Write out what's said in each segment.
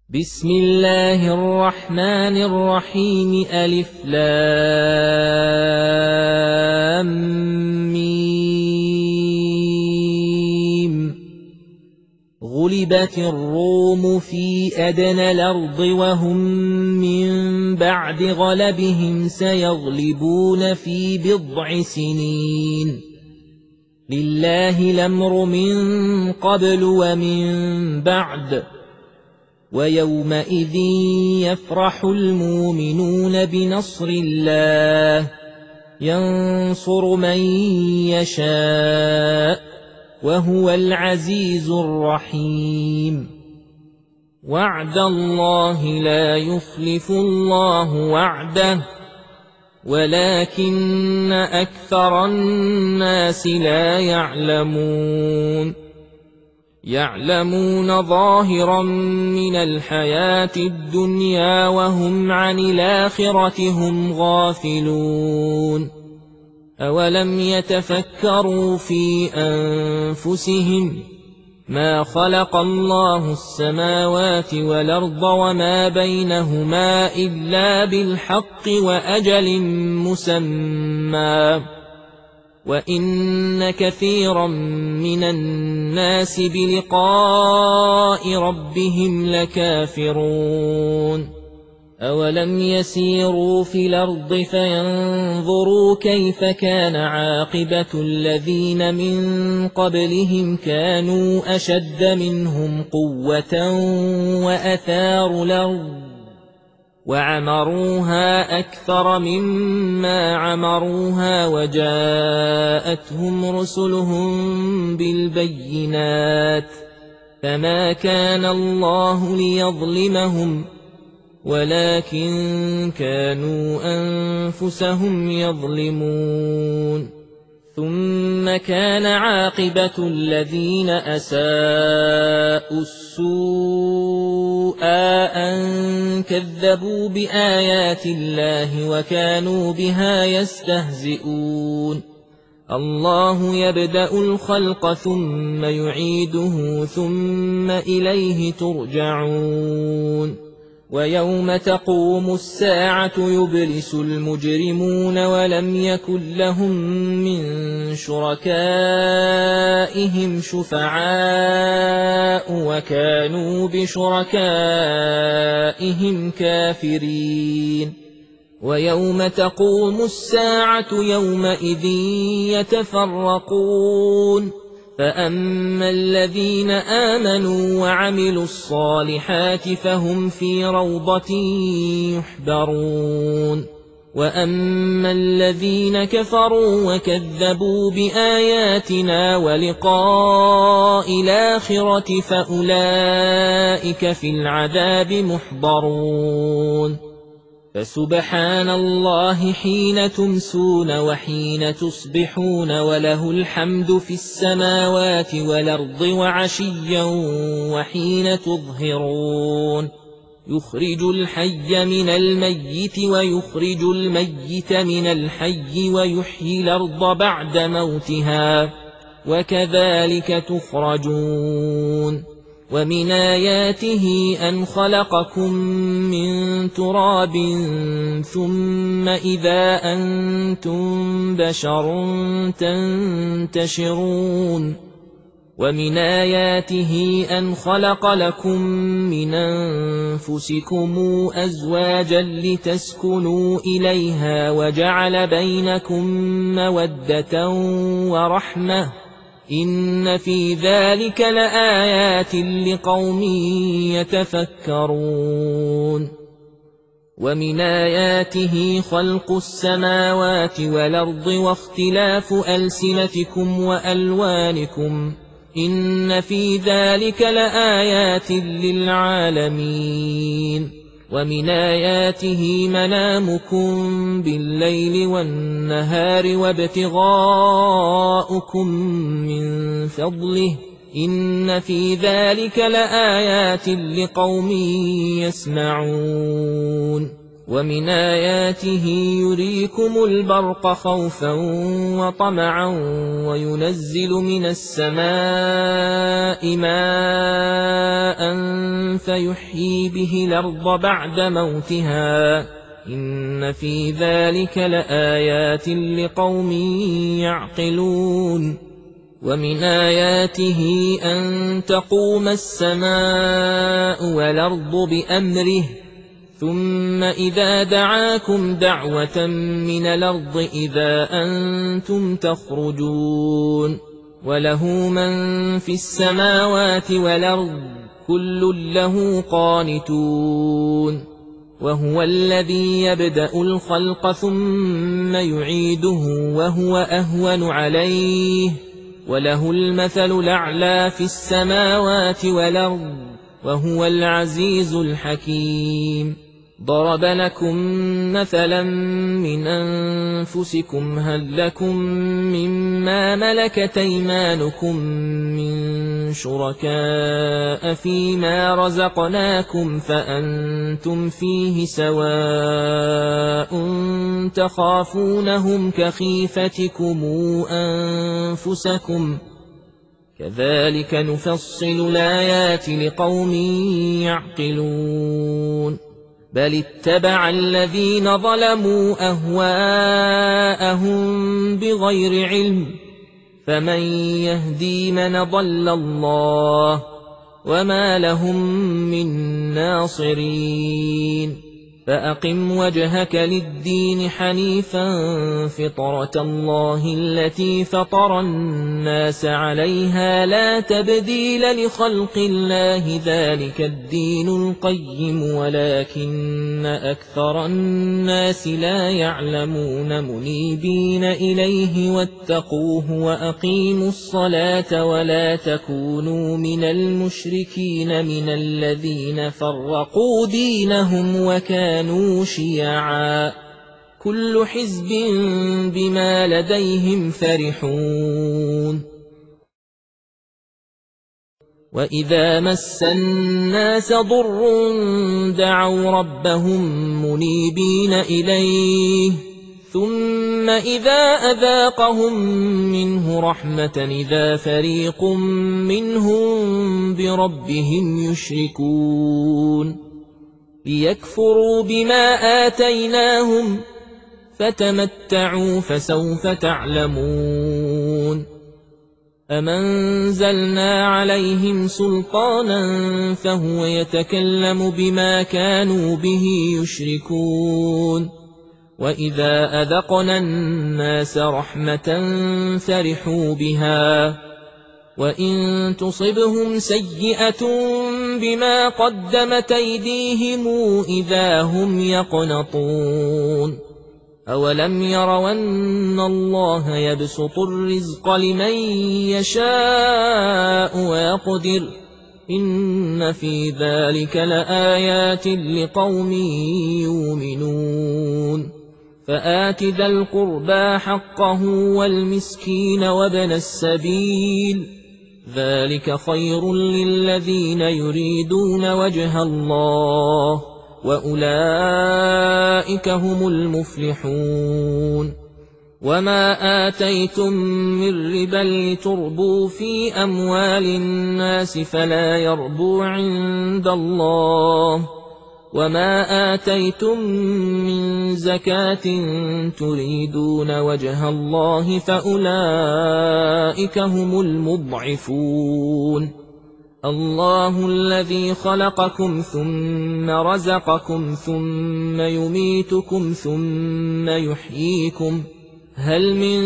بسم الله الرحمن الرحيم ألف لام ميم غلبت الروم في أدنى الأرض وهم من بعد غلبهم سيغلبون في بضع سنين لله الأمر من قبل ومن بعد ويومئذ يفرح المؤمنون بنصر الله ينصر من يشاء وهو العزيز الرحيم وعد الله لا يخلف الله وعده ولكن أكثر الناس لا يعلمون ظاهرا من الحياة الدنيا وهم عن الآخرة هم غافلون أولم يتفكروا في أنفسهم ما خلق الله السماوات والأرض وما بينهما إلا بالحق وأجل مسمى وإن كثيرا من الناس بلقاء ربهم لكافرون أولم يسيروا في الأرض فينظروا كيف كان عاقبة الذين من قبلهم كانوا أشد منهم قوة وأثاروا الأرض وعمروها أكثر مما عمروها وجاءتهم رسلهم بالبينات فما كان الله ليظلمهم ولكن كانوا أنفسهم يظلمون ثم كان عاقبة الذين أساءوا السوء أن كذبوا بآيات الله وكانوا بها يستهزئون الله يبدأ الخلق ثم يعيده ثم إليه ترجعون ويوم تقوم الساعة يبلس المجرمون ولم يكن لهم من شركائهم شفعاء وكانوا بشركائهم كافرين ويوم تقوم الساعة يومئذ يتفرقون فأما الذين آمنوا وعملوا الصالحات فهم في روضة يحبرون وأما الذين كفروا وكذبوا بآياتنا ولقاء الآخرة فأولئك في العذاب محضرون فسبحان الله حين تمسون وحين تصبحون وله الحمد في السماوات والأرض وعشيا وحين تظهرون يخرج الحي من الميت ويخرج الميت من الحي ويحيي الأرض بعد موتها وكذلك تخرجون ومن آياته أن خلقكم من تراب ثم إذا أنتم بشر تنتشرون ومن آياته أن خلق لكم من أنفسكم أزواجا لتسكنوا إليها وجعل بينكم مودة ورحمة إن في ذلك لآيات لقوم يتفكرون ومن آياته خلق السماوات والأرض واختلاف ألسنتكم وألوانكم إن في ذلك لآيات للعالمين ومن آياته منامكم بالليل والنهار وابتغاؤكم من فضله إن في ذلك لآيات لقوم يسمعون ومن آياته يريكم البرق خوفا وطمعا وينزل من السماء ماء فيحيي به الأرض بعد موتها إن في ذلك لآيات لقوم يعقلون ومن آياته أن تقوم السماء والأرض بأمره ثم إذا دعاكم دعوة من الأرض إذا أنتم تخرجون وله من في السماوات والأرض كل له قانتون وهو الذي يبدأ الخلق ثم يعيده وهو أهون عليه وله المثل الأعلى في السماوات والأرض وهو العزيز الحكيم ضرب لكم مثلا من أنفسكم هل لكم مما ملكت أيمانكم من شركاء فيما رزقناكم فأنتم فيه سواء تخافونهم كخيفتكم أنفسكم كذلك نفصل الآيات لقوم يعقلون بل اتبع الذين ظلموا أهواءهم بغير علم فمن يهدي من ضل الله وما لهم من ناصرين فأقم وجهك للدين حنيفا فطرة الله التي فطر الناس عليها لا تبديل لخلق الله ذلك الدين القيم ولكن أكثر الناس لا يعلمون منيبين إليه واتقوه وأقيموا الصلاة ولا تكونوا من المشركين من الذين فرقوا دينهم وكانوا شيعا كل حزب بما لديهم فرحون وإذا مس الناس ضر دعوا ربهم منيبين إليه ثم إذا أذاقهم منه رحمة إذا فريق منهم بربهم يشركون ليكفروا بما آتيناهم فتمتعوا فسوف تعلمون أمنزلنا عليهم سلطانا فهو يتكلم بما كانوا به يشركون وإذا أذقنا الناس رحمة فرحوا بها وإن تصبهم سيئة بما قدمت أيديهم إذا هم يقنطون أولم يروا أن الله يبسط الرزق لمن يشاء ويقدر إن في ذلك لآيات لقوم يؤمنون فآت ذا القربى حقه والمسكين وابن السبيل ذلك خير للذين يريدون وجه الله وأولئك هم المفلحون وما آتيتم من ربا لتربوا في أموال الناس فلا يربو عند الله وما آتيتم من زكاة تريدون وجه الله فأولئك هم المضعفون الله الذي خلقكم ثم رزقكم ثم يميتكم ثم يحييكم هل من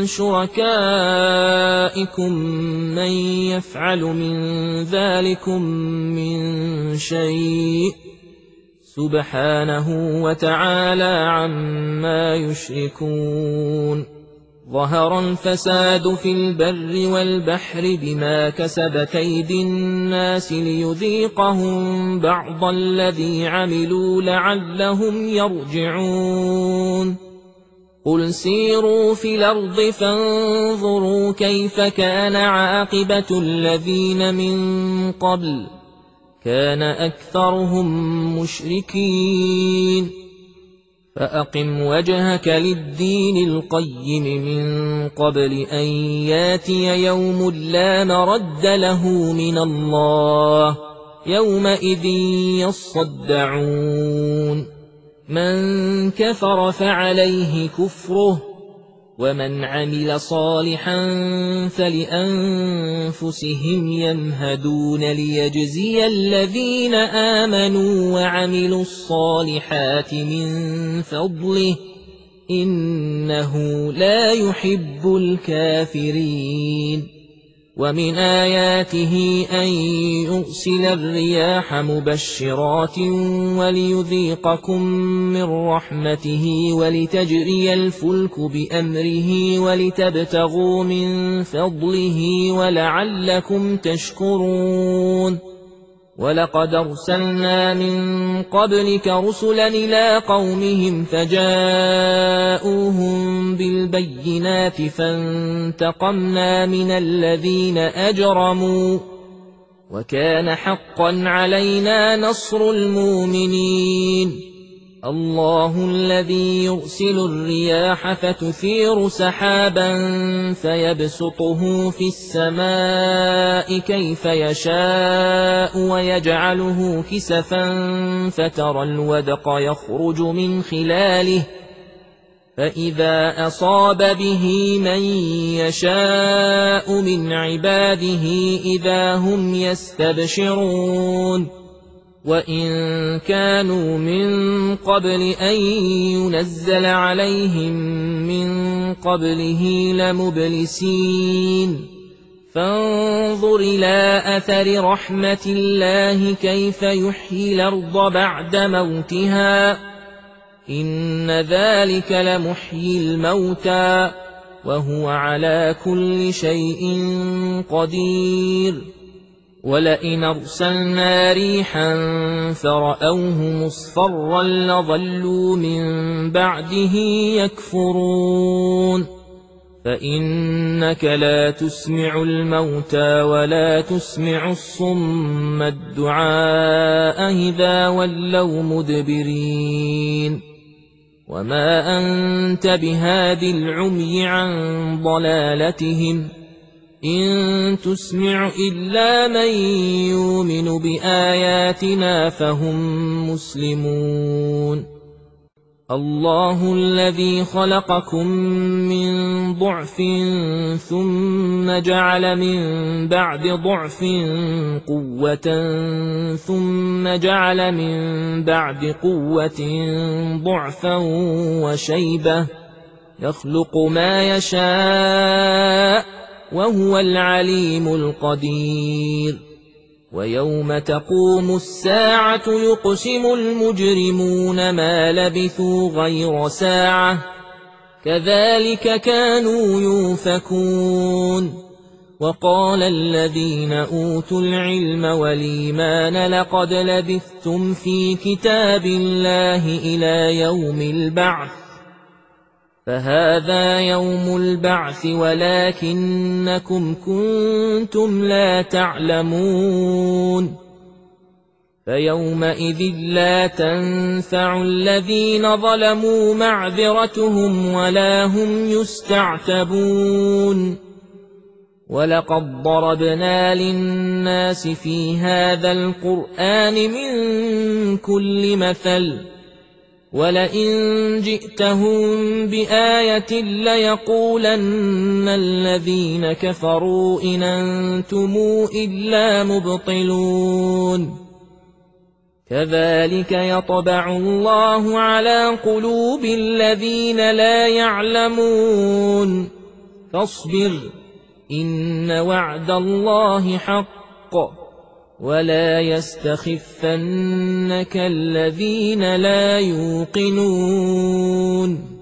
شركائكم من يفعل من ذلكم من شيء سبحانه وتعالى عما يشركون ظهر الفساد في البر والبحر بما كسبت أيدي الناس ليذيقهم بعض الذي عملوا لعلهم يرجعون قل سيروا في الأرض فانظروا كيف كان عاقبة الذين من قبل كان أكثرهم مشركين فأقم وجهك للدين القيم من قبل أن ياتي يوم لا مرد له من الله يومئذ يصدعون من كفر فعليه كفره ومن عمل صالحا فلأنفسهم يمهدون ليجزي الذين آمنوا وعملوا الصالحات من فضله إنه لا يحب الكافرين ومن آياته أن يرسل الرياح مبشرات وليذيقكم من رحمته ولتجري الفلك بأمره ولتبتغوا من فضله ولعلكم تشكرون ولقد أرسلنا من قبلك رسلا إلى قومهم فجاءوهم بالبينات فانتقمنا من الذين أجرموا وكان حقا علينا نصر المؤمنين الله الذي يرسل الرياح فتثير سحابا فيبسطه في السماء كيف يشاء ويجعله كسفا فترى الودق يخرج من خلاله فإذا أصاب به من يشاء من عباده إذا هم يستبشرون وإن كانوا من قبل أن ينزل عليهم من قبله لمبلسين فانظر إلى أثر رحمة الله كيف يحيي الأرض بعد موتها إن ذلك لمحيي الموتى وهو على كل شيء قدير ولئن أرسلنا ريحا فرأوه مصفرا لظلوا من بعده يكفرون فإنك لا تسمع الموتى ولا تسمع الصم الدعاء إذا ولوا مدبرين وما أنت بهاد العمي عن ضلالتهم إن تسمع إلا من يؤمن بآياتنا فهم مسلمون الله الذي خلقكم من ضعف ثم جعل من بعد ضعف قوة ثم جعل من بعد قوة ضعفا وشيبة يخلق ما يشاء وهو العليم القدير ويوم تقوم الساعة يقسم المجرمون ما لبثوا غير ساعة كذلك كانوا يؤفكون وقال الذين أوتوا العلم والإيمان لقد لبثتم في كتاب الله إلى يوم البعث فهذا يوم البعث ولكنكم كنتم لا تعلمون فيومئذ لا تنفع الذين ظلموا معذرتهم ولا هم يستعتبون ولقد ضربنا للناس في هذا القرآن من كل مثل ولئن جئتهم بآية ليقولن الذين كفروا إن أنتم إلا مبطلون كذلك يطبع الله على قلوب الذين لا يعلمون فاصبر إن وعد الله حق ولا يستخفنك الذين لا يوقنون